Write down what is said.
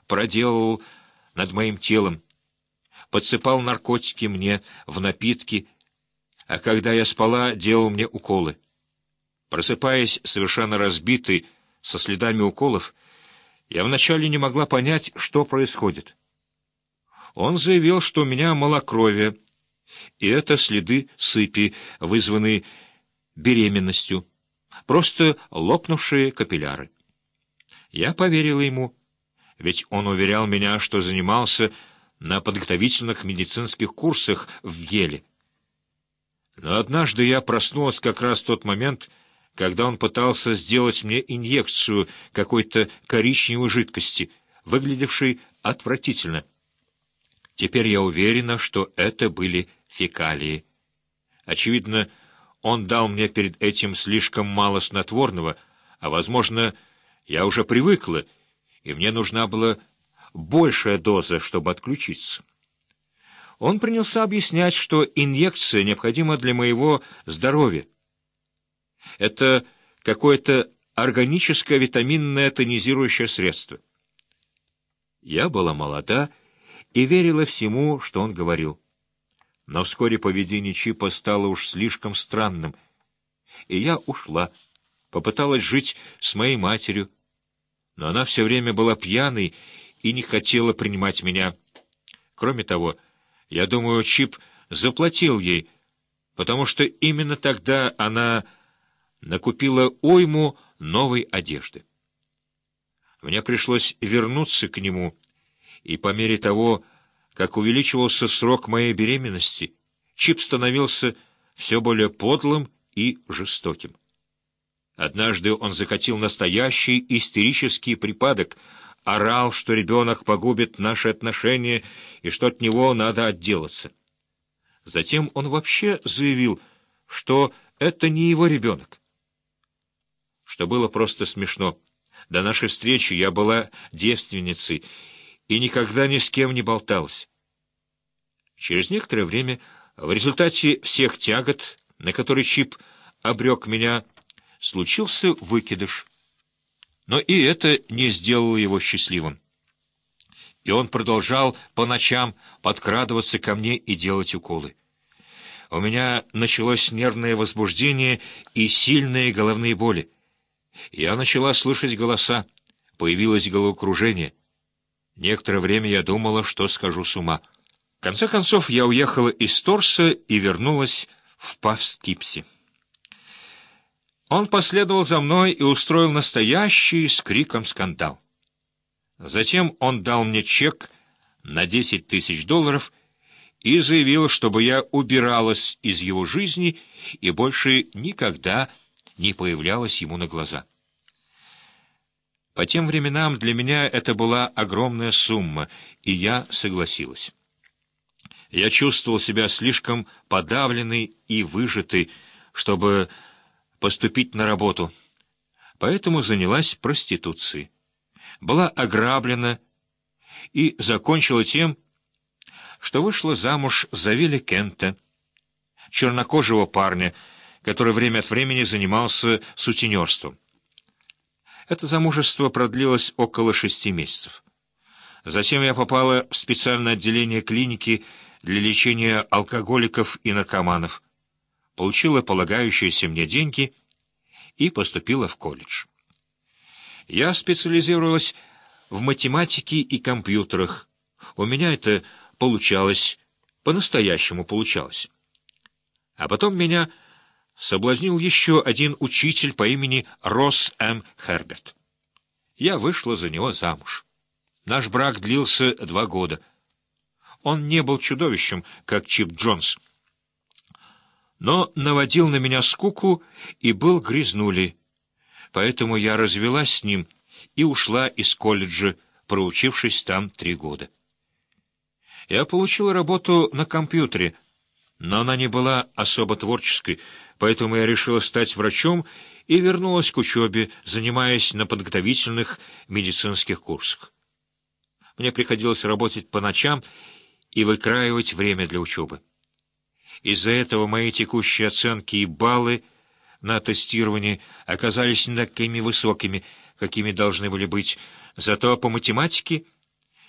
проделывал над моим телом, подсыпал наркотики мне в напитки, а когда я спала, делал мне уколы. Просыпаясь совершенно разбитой, со следами уколов, я вначале не могла понять, что происходит. Он заявил, что у меня малокровие, и это следы сыпи, вызванные беременностью, просто лопнувшие капилляры. Я поверила ему, ведь он уверял меня, что занимался на подготовительных медицинских курсах в Еле. Но однажды я проснулась как раз в тот момент, когда он пытался сделать мне инъекцию какой-то коричневой жидкости, выглядевшей отвратительно. Теперь я уверена, что это были фекалии. Очевидно, он дал мне перед этим слишком мало снотворного, а, возможно, я уже привыкла, и мне нужна была большая доза, чтобы отключиться. Он принялся объяснять, что инъекция необходима для моего здоровья. Это какое-то органическое витаминное тонизирующее средство. Я была молода и верила всему, что он говорил. Но вскоре поведение Чипа стало уж слишком странным, и я ушла, попыталась жить с моей матерью, но она все время была пьяной и не хотела принимать меня. Кроме того, я думаю, Чип заплатил ей, потому что именно тогда она накупила уйму новой одежды. Мне пришлось вернуться к нему, и по мере того, как увеличивался срок моей беременности, Чип становился все более подлым и жестоким. Однажды он закатил настоящий истерический припадок, орал, что ребенок погубит наши отношения и что от него надо отделаться. Затем он вообще заявил, что это не его ребенок. Что было просто смешно. До нашей встречи я была девственницей и никогда ни с кем не болталась. Через некоторое время, в результате всех тягот, на которые Чип обрек меня, случился выкидыш. Но и это не сделало его счастливым. И он продолжал по ночам подкрадываться ко мне и делать уколы. У меня началось нервное возбуждение и сильные головные боли. Я начала слышать голоса, появилось головокружение. Некоторое время я думала, что схожу с ума. В конце концов, я уехала из Торса и вернулась в Павскипси. Он последовал за мной и устроил настоящий с криком скандал. Затем он дал мне чек на $10 000 и заявил, чтобы я убиралась из его жизни и больше никогда не появлялась ему на глаза. По тем временам для меня это была огромная сумма, и я согласилась. Я чувствовал себя слишком подавленной и выжатой, чтобы поступить на работу, поэтому занялась проституцией. Была ограблена и закончила тем, что вышла замуж за Вилли Кента, чернокожего парня, который время от времени занимался сутенерством. Это замужество продлилось около 6 месяцев. Затем я попала в специальное отделение клиники для лечения алкоголиков и наркоманов, получила полагающиеся мне деньги и поступила в колледж. Я специализировалась в математике и компьютерах. У меня это получалось, по-настоящему получалось. А потом меня соблазнил еще один учитель по имени Росс М. Херберт. Я вышла за него замуж. Наш брак длился 2 года. Он не был чудовищем, как Чип Джонс, но наводил на меня скуку и был грязнулей. Поэтому я развелась с ним и ушла из колледжа, проучившись там 3 года. Я получила работу на компьютере, но она не была особо творческой, поэтому я решила стать врачом и вернулась к учебе, занимаясь на подготовительных медицинских курсах. Мне приходилось работать по ночам и выкраивать время для учебы. Из-за этого мои текущие оценки и баллы на тестировании оказались не такими высокими, какими должны были быть, зато по математике